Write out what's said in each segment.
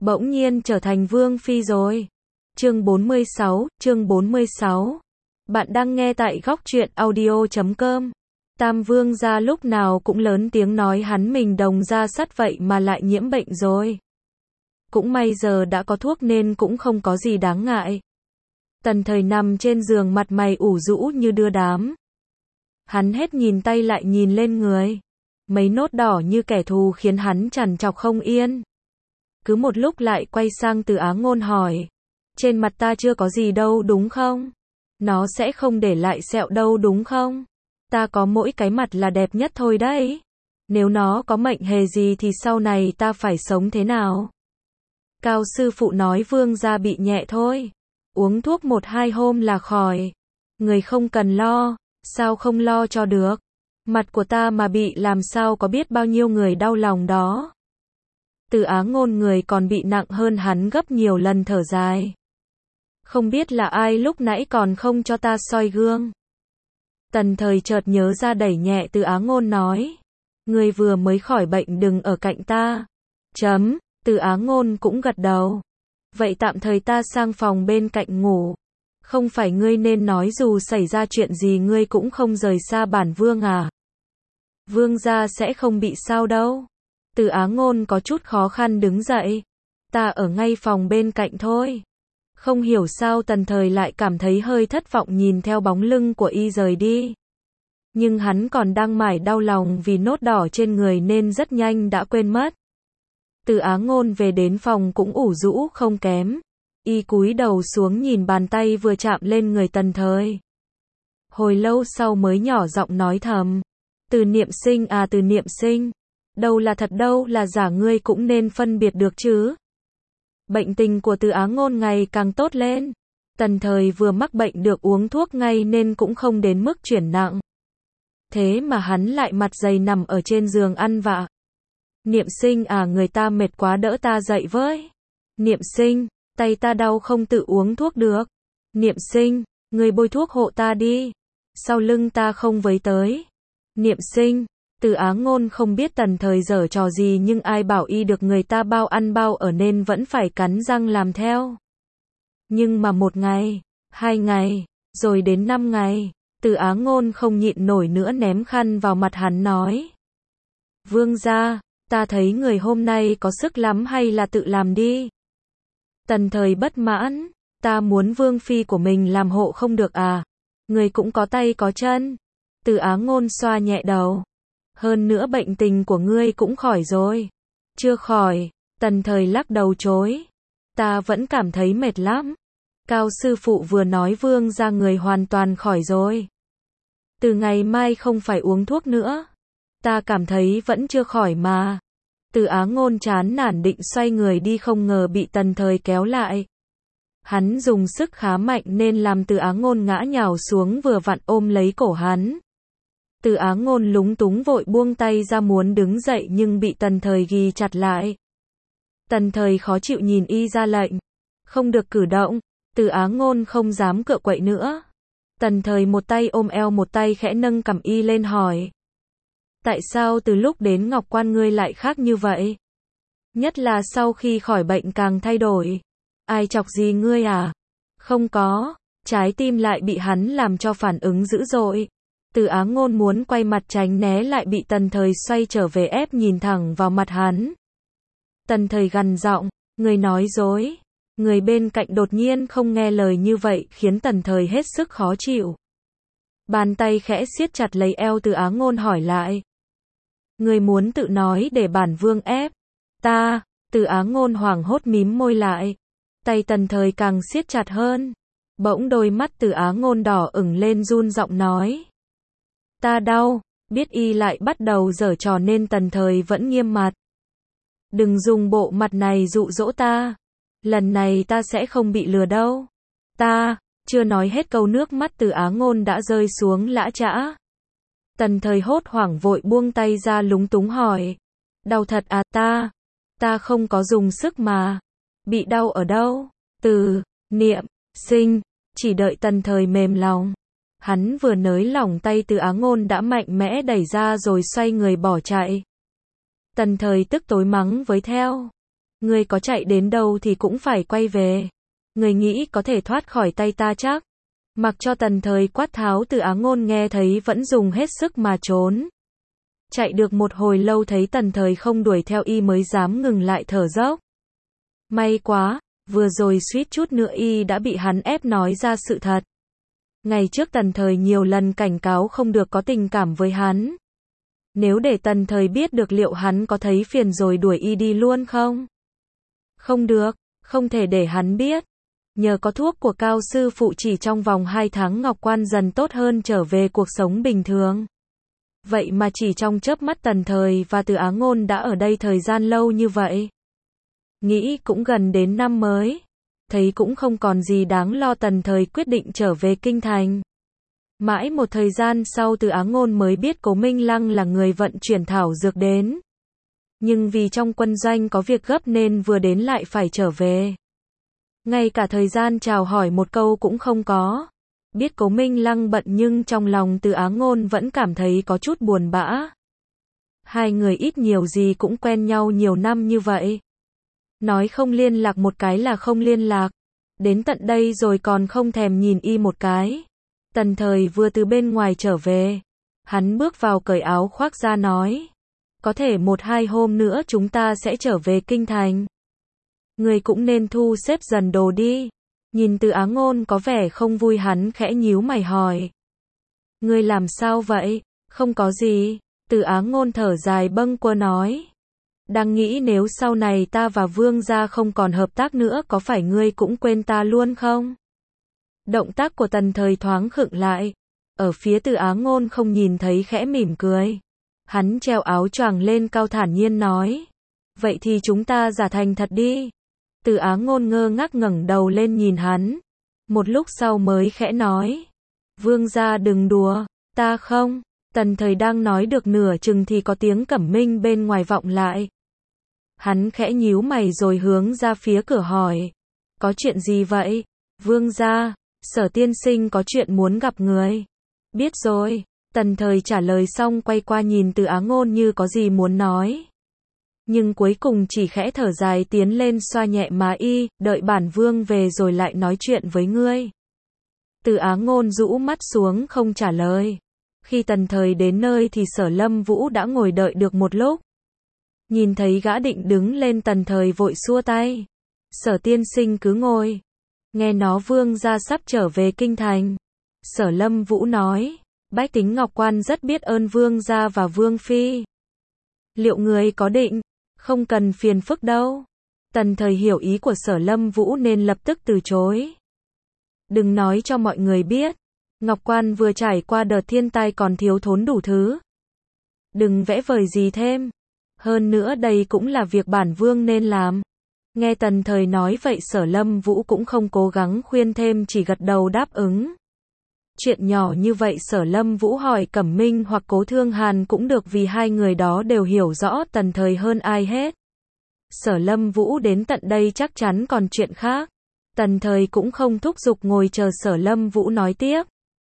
bỗng nhiên trở thành vương phi rồi. Chương 46. Bạn đang nghe tại góc truyện audio.com. Tam vương gia lúc nào cũng lớn tiếng nói hắn mình đồng gia sắt vậy mà lại nhiễm bệnh rồi. Cũng may giờ đã có thuốc nên cũng không có gì đáng ngại. Tần Thời nằm trên giường mặt mày ủ rũ như đưa đám. Hắn hết nhìn tay lại nhìn lên người. Mấy nốt đỏ như kẻ thù khiến hắn trằn trọc không yên. Cứ một lúc lại quay sang Từ Á Ngôn hỏi. Trên mặt ta chưa có gì đâu đúng không? Nó sẽ không để lại sẹo đâu đúng không? Ta có mỗi cái mặt là đẹp nhất thôi đấy. Nếu nó có mệnh hề gì thì sau này ta phải sống thế nào? Cao sư phụ nói vương gia bị nhẹ thôi. Uống thuốc 1-2 hôm là khỏi. Người không cần lo. Sao không lo cho được? Mặt của ta mà bị làm sao có biết bao nhiêu người đau lòng đó. Từ Á Ngôn người còn bị nặng hơn hắn gấp nhiều lần thở dài. Không biết là ai lúc nãy còn không cho ta soi gương. Tần Thời chợt nhớ ra đẩy nhẹ Từ Á Ngôn nói. Người vừa mới khỏi bệnh đừng ở cạnh ta. Từ Á Ngôn cũng gật đầu. Vậy tạm thời ta sang phòng bên cạnh ngủ. Không phải ngươi nên nói dù xảy ra chuyện gì ngươi cũng không rời xa bản vương à? Vương gia sẽ không bị sao đâu. Từ Á Ngôn có chút khó khăn đứng dậy. Ta ở ngay phòng bên cạnh thôi. Không hiểu sao Tần Thời lại cảm thấy hơi thất vọng nhìn theo bóng lưng của y rời đi. Nhưng hắn còn đang mải đau lòng vì nốt đỏ trên người nên rất nhanh đã quên mất. Từ Á Ngôn về đến phòng cũng ủ rũ không kém. Y cúi đầu xuống nhìn bàn tay vừa chạm lên người Tần Thời. Hồi lâu sau mới nhỏ giọng nói thầm. Từ Niệm Sinh à, Từ Niệm Sinh. Đâu là thật đâu là giả ngươi cũng nên phân biệt được chứ. Bệnh tình của Từ Á Ngôn ngày càng tốt lên. Tần Thời vừa mắc bệnh được uống thuốc ngay nên cũng không đến mức chuyển nặng. Thế mà hắn lại mặt dày nằm ở trên giường ăn vạ. Niệm Sinh à, người ta mệt quá đỡ ta dậy với. Niệm Sinh, tay ta đau không tự uống thuốc được. Niệm Sinh, người bôi thuốc hộ ta đi. Sau lưng ta không với tới. Niệm Sinh, Từ Á Ngôn không biết Tần Thời giở trò gì nhưng ai bảo y được người ta bao ăn bao ở nên vẫn phải cắn răng làm theo. Nhưng mà 1 ngày, 2 ngày, rồi đến 5 ngày, Từ Á Ngôn không nhịn nổi nữa ném khăn vào mặt hắn nói. Vương gia, ta thấy người hôm nay có sức lắm hay là tự làm đi. Tần Thời bất mãn, ta muốn vương phi của mình làm hộ không được à? Người cũng có tay có chân. Từ Á Ngôn xoa nhẹ đầu. Hơn nữa bệnh tình của ngươi cũng khỏi rồi. Chưa khỏi, Tần Thời lắc đầu chối. Ta vẫn cảm thấy mệt lắm. Cao sư phụ vừa nói vương gia người hoàn toàn khỏi rồi. Từ ngày mai không phải uống thuốc nữa. Ta cảm thấy vẫn chưa khỏi mà. Từ Á Ngôn chán nản định xoay người đi không ngờ bị Tần Thời kéo lại. Hắn dùng sức khá mạnh nên làm Từ Á Ngôn ngã nhào xuống vừa vặn ôm lấy cổ hắn. Từ Á Ngôn lúng túng vội buông tay ra muốn đứng dậy nhưng bị Tần Thời ghi chặt lại. Tần Thời khó chịu nhìn y ra lệnh. Không được cử động. Từ Á Ngôn không dám cựa quậy nữa. Tần Thời một tay ôm eo một tay khẽ nâng cằm y lên hỏi. Tại sao từ lúc đến Ngọc Quan ngươi lại khác như vậy? Nhất là sau khi khỏi bệnh càng thay đổi. Ai chọc gì ngươi à? Không có. Trái tim lại bị hắn làm cho phản ứng dữ dội. Từ Á Ngôn muốn quay mặt tránh né lại bị Tần Thời xoay trở về ép nhìn thẳng vào mặt hắn. Tần Thời gằn giọng, người nói dối. Người bên cạnh đột nhiên không nghe lời như vậy khiến Tần Thời hết sức khó chịu. Bàn tay khẽ siết chặt lấy eo Từ Á Ngôn hỏi lại. Người muốn tự nói để bản vương ép. Ta, Từ Á Ngôn hoảng hốt mím môi lại. Tay Tần Thời càng siết chặt hơn. Bỗng đôi mắt Từ Á Ngôn đỏ ửng lên run giọng nói. Ta đau, biết y lại bắt đầu giở trò nên Tần Thời vẫn nghiêm mặt. Đừng dùng bộ mặt này dụ dỗ ta. Lần này ta sẽ không bị lừa đâu. Ta, chưa nói hết câu nước mắt Từ Á Ngôn đã rơi xuống lã chã. Tần Thời hốt hoảng vội buông tay ra lúng túng hỏi. Đau thật à? Ta không có dùng sức mà. Bị đau ở đâu? Từ, Niệm, Sinh, chỉ đợi Tần Thời mềm lòng. Hắn vừa nới lỏng tay Từ Á Ngôn đã mạnh mẽ đẩy ra rồi xoay người bỏ chạy. Tần Thời tức tối mắng với theo. Ngươi có chạy đến đâu thì cũng phải quay về. Ngươi nghĩ có thể thoát khỏi tay ta chắc? Mặc cho Tần Thời quát tháo, Từ Á Ngôn nghe thấy vẫn dùng hết sức mà trốn. Chạy được một hồi lâu thấy Tần Thời không đuổi theo y mới dám ngừng lại thở dốc. May quá, vừa rồi suýt chút nữa y đã bị hắn ép nói ra sự thật. Ngày trước Tần Thời nhiều lần cảnh cáo không được có tình cảm với hắn. Nếu để Tần Thời biết được liệu hắn có thấy phiền rồi đuổi y đi luôn không? Không được, không thể để hắn biết. Nhờ có thuốc của Cao sư phụ chỉ trong vòng 2 tháng Ngọc Quan dần tốt hơn trở về cuộc sống bình thường. Vậy mà chỉ trong chớp mắt Tần Thời và Từ Á Ngôn đã ở đây thời gian lâu như vậy. Nghĩ cũng gần đến năm mới. Thấy cũng không còn gì đáng lo, Tần Thời quyết định trở về kinh thành. Mãi một thời gian sau Từ Á Ngôn mới biết Cố Minh Lăng là người vận chuyển thảo dược đến. Nhưng vì trong quân doanh có việc gấp nên vừa đến lại phải trở về. Ngay cả thời gian chào hỏi một câu cũng không có. Biết Cố Minh Lăng bận nhưng trong lòng Từ Á Ngôn vẫn cảm thấy có chút buồn bã. Hai người ít nhiều gì cũng quen nhau nhiều năm như vậy. Nói không liên lạc một cái là không liên lạc. Đến tận đây rồi còn không thèm nhìn y một cái. Tần Thời vừa từ bên ngoài trở về. Hắn bước vào cởi áo khoác ra nói. Có thể 1-2 hôm nữa chúng ta sẽ trở về kinh thành. Người cũng nên thu xếp dần đồ đi. Nhìn Từ Á Ngôn có vẻ không vui, hắn khẽ nhíu mày hỏi. Ngươi làm sao vậy? Không có gì. Từ Á Ngôn thở dài bâng quơ nói. Đang nghĩ nếu sau này ta và Vương gia không còn hợp tác nữa có phải ngươi cũng quên ta luôn không? Động tác của Tần Thời thoáng khựng lại. Ở phía Từ Á Ngôn không nhìn thấy khẽ mỉm cười. Hắn treo áo choàng lên cao thản nhiên nói. Vậy thì chúng ta giả thành thật đi. Từ Á Ngôn ngơ ngác ngẩng đầu lên nhìn hắn. Một lúc sau mới khẽ nói. Vương gia đừng đùa, ta không. Tần Thời đang nói được nửa chừng thì có tiếng Cẩm Minh bên ngoài vọng lại. Hắn khẽ nhíu mày rồi hướng ra phía cửa hỏi. Có chuyện gì vậy? Vương gia, Sở tiên sinh có chuyện muốn gặp người. Biết rồi. Tần Thời trả lời xong quay qua nhìn Từ Á Ngôn như có gì muốn nói. Nhưng cuối cùng chỉ khẽ thở dài tiến lên xoa nhẹ má y, đợi bản vương về rồi lại nói chuyện với ngươi. Từ Á Ngôn rũ mắt xuống không trả lời. Khi Tần Thời đến nơi thì Sở Lâm Vũ đã ngồi đợi được một lúc. Nhìn thấy gã định đứng lên, Tần Thời vội xua tay. Sở tiên sinh cứ ngồi. Nghe nói vương gia sắp trở về kinh thành. Sở Lâm Vũ nói. Bách tính Ngọc Quan rất biết ơn vương gia và vương phi. Liệu người có định? Không cần phiền phức đâu. Tần Thời hiểu ý của Sở Lâm Vũ nên lập tức từ chối. Đừng nói cho mọi người biết. Ngọc Quan vừa trải qua đợt thiên tai còn thiếu thốn đủ thứ. Đừng vẽ vời gì thêm. Hơn nữa đây cũng là việc bản vương nên làm. Nghe Tần Thời nói vậy Sở Lâm Vũ cũng không cố gắng khuyên thêm, chỉ gật đầu đáp ứng. Chuyện nhỏ như vậy Sở Lâm Vũ hỏi Cẩm Minh hoặc Cố Thương Hàn cũng được, vì hai người đó đều hiểu rõ Tần Thời hơn ai hết. Sở Lâm Vũ đến tận đây chắc chắn còn chuyện khác. Tần Thời cũng không thúc giục ngồi chờ Sở Lâm Vũ nói tiếp.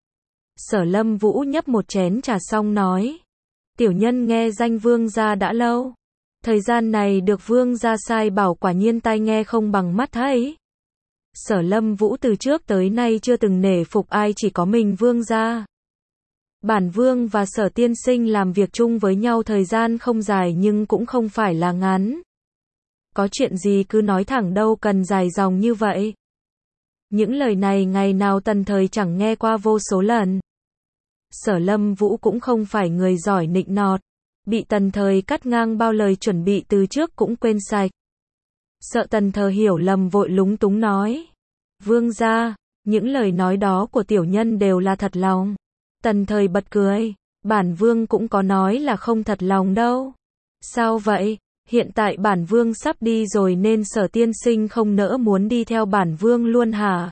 Sở Lâm Vũ nhấp một chén trà xong nói. Tiểu nhân nghe danh vương gia đã lâu. Thời gian này được vương gia sai bảo quả nhiên tai nghe không bằng mắt thấy. Sở Lâm Vũ từ trước tới nay chưa từng nể phục ai, chỉ có mình vương gia. Bản vương và Sở tiên sinh làm việc chung với nhau thời gian không dài nhưng cũng không phải là ngắn. Có chuyện gì cứ nói thẳng, đâu cần dài dòng như vậy. Những lời này ngày nào Tần Thời chẳng nghe qua vô số lần. Sở Lâm Vũ cũng không phải người giỏi nịnh nọt. Bị Tần Thời cắt ngang bao lời chuẩn bị từ trước cũng quên sạch. Sợ Tần Thời hiểu lầm vội lúng túng nói. Vương gia, những lời nói đó của tiểu nhân đều là thật lòng. Tần Thời bật cười. Bản vương cũng có nói là không thật lòng đâu. Sao vậy? Hiện tại bản vương sắp đi rồi nên Sở tiên sinh không nỡ muốn đi theo bản vương luôn hả?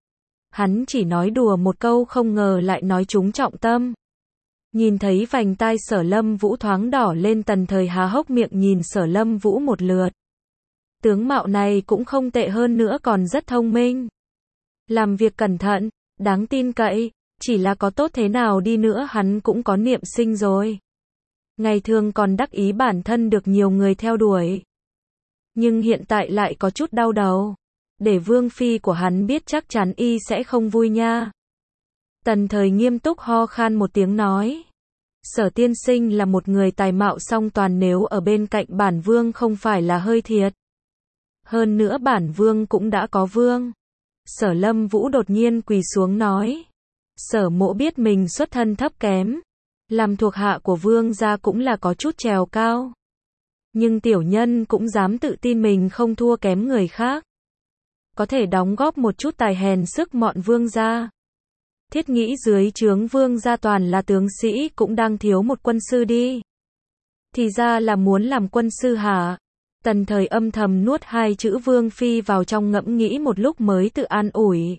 Hắn chỉ nói đùa một câu không ngờ lại nói trúng trọng tâm. Nhìn thấy vành tai Sở Lâm Vũ thoáng đỏ lên, Tần Thời há hốc miệng nhìn Sở Lâm Vũ một lượt. Tướng mạo này cũng không tệ, hơn nữa còn rất thông minh. Làm việc cẩn thận, đáng tin cậy, chỉ là có tốt thế nào đi nữa hắn cũng có niệm sinh rồi. Ngày thường còn đắc ý bản thân được nhiều người theo đuổi. Nhưng hiện tại lại có chút đau đầu. Để vương phi của hắn biết chắc chắn y sẽ không vui nha. Tần Thời nghiêm túc ho khan một tiếng nói. Sở tiên sinh là một người tài mạo song toàn, nếu ở bên cạnh bản vương không phải là hơi thiệt. Hơn nữa bản vương cũng đã có vương. Sở Lâm Vũ đột nhiên quỳ xuống nói. Sở mỗ biết mình xuất thân thấp kém. Làm thuộc hạ của vương gia cũng là có chút trèo cao. Nhưng tiểu nhân cũng dám tự tin mình không thua kém người khác. Có thể đóng góp một chút tài hèn sức mọn vương gia. Thiết nghĩ dưới trướng vương gia toàn là tướng sĩ, cũng đang thiếu một quân sư đi. Thì ra là muốn làm quân sư hả? Tần Thời âm thầm nuốt hai chữ vương phi vào trong, ngẫm nghĩ một lúc mới tự an ủi.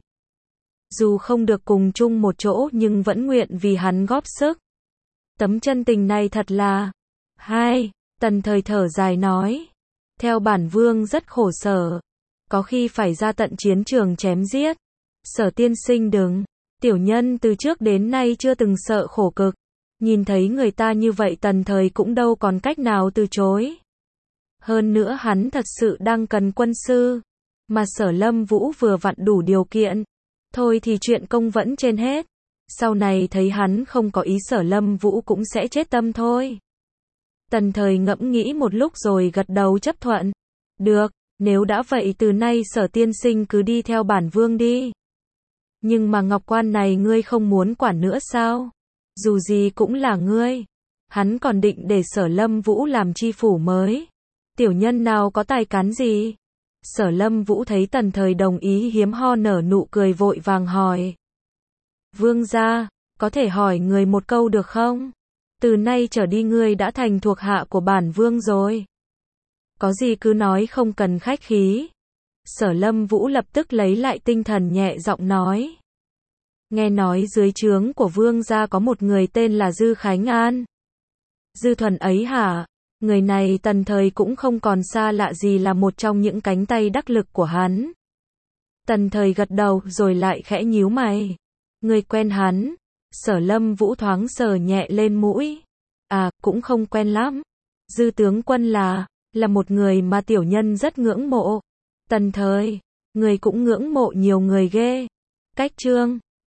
Dù không được cùng chung một chỗ nhưng vẫn nguyện vì hắn góp sức. Tấm chân tình này thật là... Hai, Tần Thời thở dài nói. Theo bản vương rất khổ sở. Có khi phải ra tận chiến trường chém giết. Sở tiên sinh đừng. Tiểu nhân từ trước đến nay chưa từng sợ khổ cực. Nhìn thấy người ta như vậy Tần Thời cũng đâu còn cách nào từ chối. Hơn nữa hắn thật sự đang cần quân sư. Mà Sở Lâm Vũ vừa vặn đủ điều kiện. Thôi thì chuyện công vẫn trên hết. Sau này thấy hắn không có ý, Sở Lâm Vũ cũng sẽ chết tâm thôi. Tần Thời ngẫm nghĩ một lúc rồi gật đầu chấp thuận. Được, nếu đã vậy từ nay Sở tiên sinh cứ đi theo bản vương đi. Nhưng mà ngọc quan này ngươi không muốn quản nữa sao? Dù gì cũng là ngươi. Hắn còn định để Sở Lâm Vũ làm chi phủ mới. Tiểu nhân nào có tài cán gì? Sở Lâm Vũ thấy Tần Thời đồng ý hiếm ho nở nụ cười, vội vàng hỏi. Vương gia, có thể hỏi người một câu được không? Từ nay trở đi ngươi đã thành thuộc hạ của bản vương rồi. Có gì cứ nói, không cần khách khí. Sở Lâm Vũ lập tức lấy lại tinh thần, nhẹ giọng nói. Nghe nói dưới trướng của vương gia có một người tên là Dư Khánh An. Dư Thuần ấy hả? Người này Tần Thời cũng không còn xa lạ gì, là một trong những cánh tay đắc lực của hắn. Tần Thời gật đầu rồi lại khẽ nhíu mày. Người quen hắn? Sở Lâm Vũ thoáng sờ nhẹ lên mũi. À, cũng không quen lắm. Dư tướng quân là một người mà tiểu nhân rất ngưỡng mộ. Tần Thời, người cũng ngưỡng mộ nhiều người ghê. Cách chương